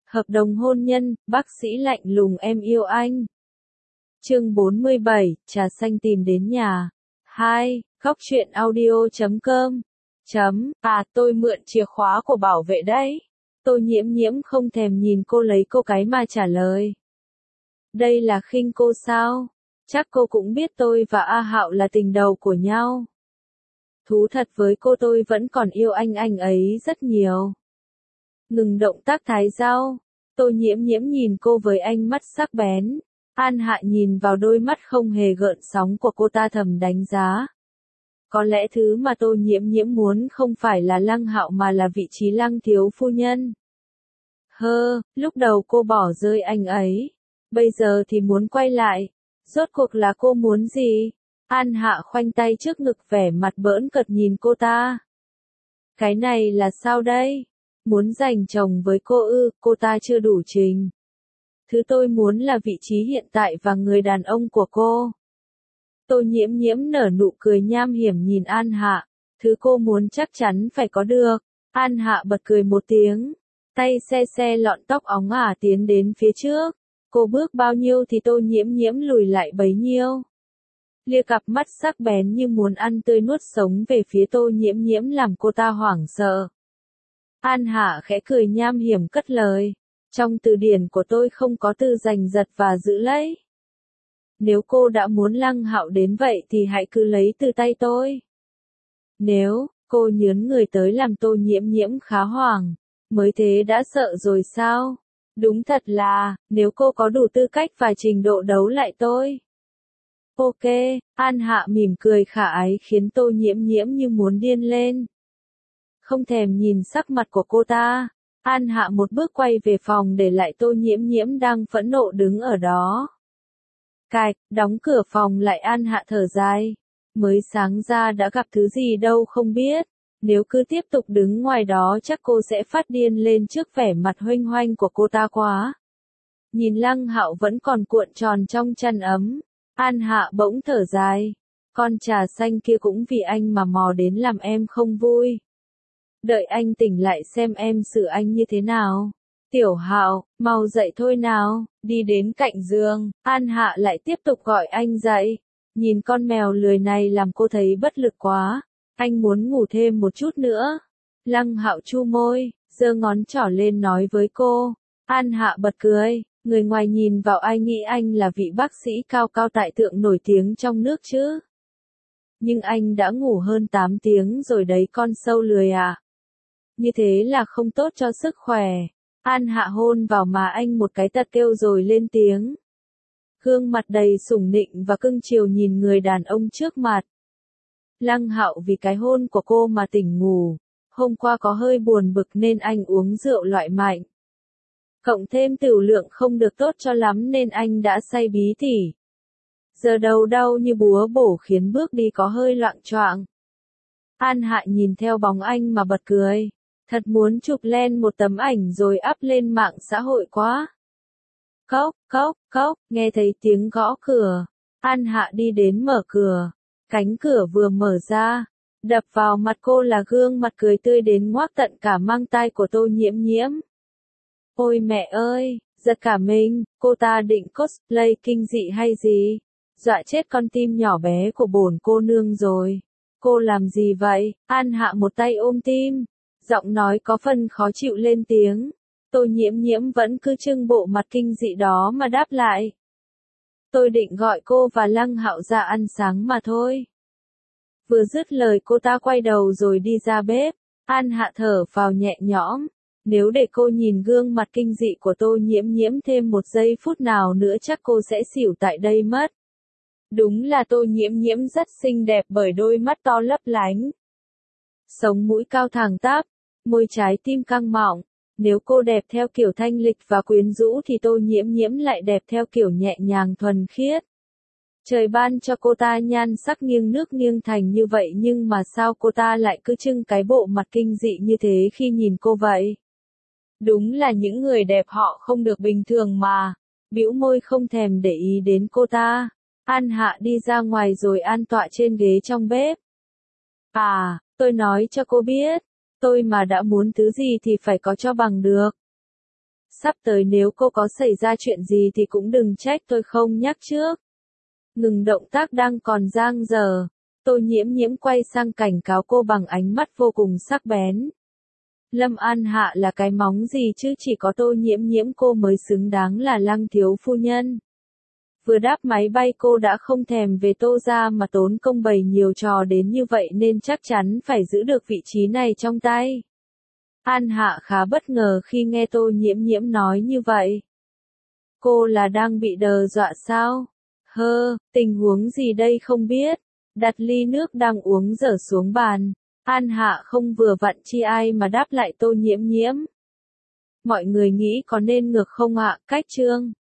Hợp đồng hôn nhân, bác sĩ lạnh lùng em yêu anh. Chương 47, trà xanh tìm đến nhà. 2. Góc truyện audio.com. Tôi mượn chìa khóa của bảo vệ đấy. Tô Nhiễm Nhiễm không thèm nhìn cô lấy cô cái mà trả lời. Đây là khinh cô sao? Chắc cô cũng biết tôi và A Hạo là tình đầu của nhau. Thú thật với cô, tôi vẫn còn yêu anh ấy rất nhiều. Ngừng động tác thái dao. Tô Nhiễm Nhiễm nhìn cô với ánh mắt sắc bén. An Hạ nhìn vào đôi mắt không hề gợn sóng của cô ta thầm đánh giá. Có lẽ thứ mà Tô Nhiễm Nhiễm muốn không phải là Lăng Hạo mà là vị trí Lăng thiếu phu nhân. Lúc đầu cô bỏ rơi anh ấy. Bây giờ thì muốn quay lại. Rốt cuộc là cô muốn gì? An Hạ khoanh tay trước ngực vẻ mặt bỡn cợt nhìn cô ta. Cái này là sao đây? Muốn giành chồng với cô ư? Cô ta chưa đủ trình. Thứ tôi muốn là vị trí hiện tại và người đàn ông của cô. Tô Nhiễm Nhiễm nở nụ cười nham hiểm nhìn An Hạ. Thứ cô muốn chắc chắn phải có được. An Hạ bật cười một tiếng. Tay xe lọn tóc óng ả tiến đến phía trước. Cô bước bao nhiêu thì Tô Nhiễm Nhiễm lùi lại bấy nhiêu. Lia cặp mắt sắc bén như muốn ăn tươi nuốt sống về phía Tô Nhiễm Nhiễm làm cô ta hoảng sợ. An Hạ khẽ cười nham hiểm cất lời. Trong từ điển của tôi không có từ giành giật và giữ lấy. Nếu cô đã muốn Lăng Hạo đến vậy thì hãy cứ lấy từ tay tôi. Nếu, cô nhớn người tới làm Tô Nhiễm Nhiễm khá hoảng. Mới thế đã sợ rồi sao? Đúng thật là, nếu cô có đủ tư cách và trình độ đấu lại tôi. Ok, An Hạ mỉm cười khả ái khiến Tô Nhiễm Nhiễm như muốn điên lên. Không thèm nhìn sắc mặt của cô ta, An Hạ một bước quay về phòng để lại Tô Nhiễm Nhiễm đang phẫn nộ đứng ở đó. Cạch, đóng cửa phòng lại. An Hạ thở dài. Mới sáng ra đã gặp thứ gì đâu không biết. Nếu cứ tiếp tục đứng ngoài đó chắc cô sẽ phát điên lên trước vẻ mặt huênh hoanh của cô ta quá. Nhìn Lăng Hạo vẫn còn cuộn tròn trong chăn ấm. An Hạ bỗng thở dài. Con trà xanh kia cũng vì anh mà mò đến làm em không vui. Đợi anh tỉnh lại xem em xử anh như thế nào. Tiểu Hạo, mau dậy thôi nào. Đi đến cạnh giường, An Hạ lại tiếp tục gọi anh dậy. Nhìn con mèo lười này làm cô thấy bất lực quá. Anh muốn ngủ thêm một chút nữa. Lăng Hạo chu môi, giơ ngón trỏ lên nói với cô. An Hạ bật cười. Người ngoài nhìn vào ai nghĩ anh là vị bác sĩ cao cao tại thượng nổi tiếng trong nước chứ. Nhưng anh đã ngủ hơn 8 tiếng rồi đấy con sâu lười à. Như thế là không tốt cho sức khỏe. An Hạ hôn vào má anh một cái tật kêu rồi lên tiếng. Gương mặt đầy sủng nịnh và cưng chiều nhìn người đàn ông trước mặt. Lăng Hạo vì cái hôn của cô mà tỉnh ngủ. Hôm qua có hơi buồn bực nên anh uống rượu loại mạnh. Cộng thêm tửu lượng không được tốt cho lắm nên anh đã say bí tỉ. Giờ đầu đau như búa bổ khiến bước đi có hơi loạng choạng. An Hạ nhìn theo bóng anh mà bật cười. Thật muốn chụp lên một tấm ảnh rồi up lên mạng xã hội quá. Cốc, nghe thấy tiếng gõ cửa. An Hạ đi đến mở cửa. Cánh cửa vừa mở ra. Đập vào mặt cô là gương mặt cười tươi đến ngoác tận cả mang tai của Tô Nhiễm Nhiễm. Ôi mẹ ơi, giật cả mình, cô ta định cosplay kinh dị hay gì? Dọa chết con tim nhỏ bé của bổn cô nương rồi. Cô làm gì vậy? An Hạ một tay ôm tim. Giọng nói có phần khó chịu lên tiếng. Tô Nhiễm Nhiễm vẫn cứ trưng bộ mặt kinh dị đó mà đáp lại. Tôi định gọi cô và Lăng Hạo ra ăn sáng mà thôi. Vừa dứt lời cô ta quay đầu rồi đi ra bếp. An Hạ thở phào nhẹ nhõm. Nếu để cô nhìn gương mặt kinh dị của Tô Nhiễm Nhiễm thêm một giây phút nào nữa chắc cô sẽ xỉu tại đây mất. Đúng là Tô Nhiễm Nhiễm rất xinh đẹp bởi đôi mắt to lấp lánh. Sống mũi cao thẳng tắp, môi trái tim căng mọng. Nếu cô đẹp theo kiểu thanh lịch và quyến rũ thì Tô Nhiễm Nhiễm lại đẹp theo kiểu nhẹ nhàng thuần khiết. Trời ban cho cô ta nhan sắc nghiêng nước nghiêng thành như vậy nhưng mà sao cô ta lại cứ trưng cái bộ mặt kinh dị như thế khi nhìn cô vậy? Đúng là những người đẹp họ không được bình thường mà. Bĩu môi không thèm để ý đến cô ta. An Hạ đi ra ngoài rồi an tọa trên ghế trong bếp. Tôi nói cho cô biết. Tôi mà đã muốn thứ gì thì phải có cho bằng được. Sắp tới nếu cô có xảy ra chuyện gì thì cũng đừng trách tôi không nhắc trước. Ngừng động tác đang còn dang dở. Tô Nhiễm Nhiễm quay sang cảnh cáo cô bằng ánh mắt vô cùng sắc bén. Lâm An Hạ là cái móng gì chứ, chỉ có Tô Nhiễm Nhiễm cô mới xứng đáng là Lăng thiếu phu nhân. Vừa đáp máy bay cô đã không thèm về Tô gia mà tốn công bày nhiều trò đến như vậy nên chắc chắn phải giữ được vị trí này trong tay. An Hạ khá bất ngờ khi nghe Tô Nhiễm Nhiễm nói như vậy. Cô là đang bị đờ dọa sao? Tình huống gì đây không biết. Đặt ly nước đang uống dở xuống bàn. An Hạ không vừa vặn chi ai mà đáp lại Tô Nhiễm Nhiễm. Mọi người nghĩ có nên ngược không ạ? Cách chương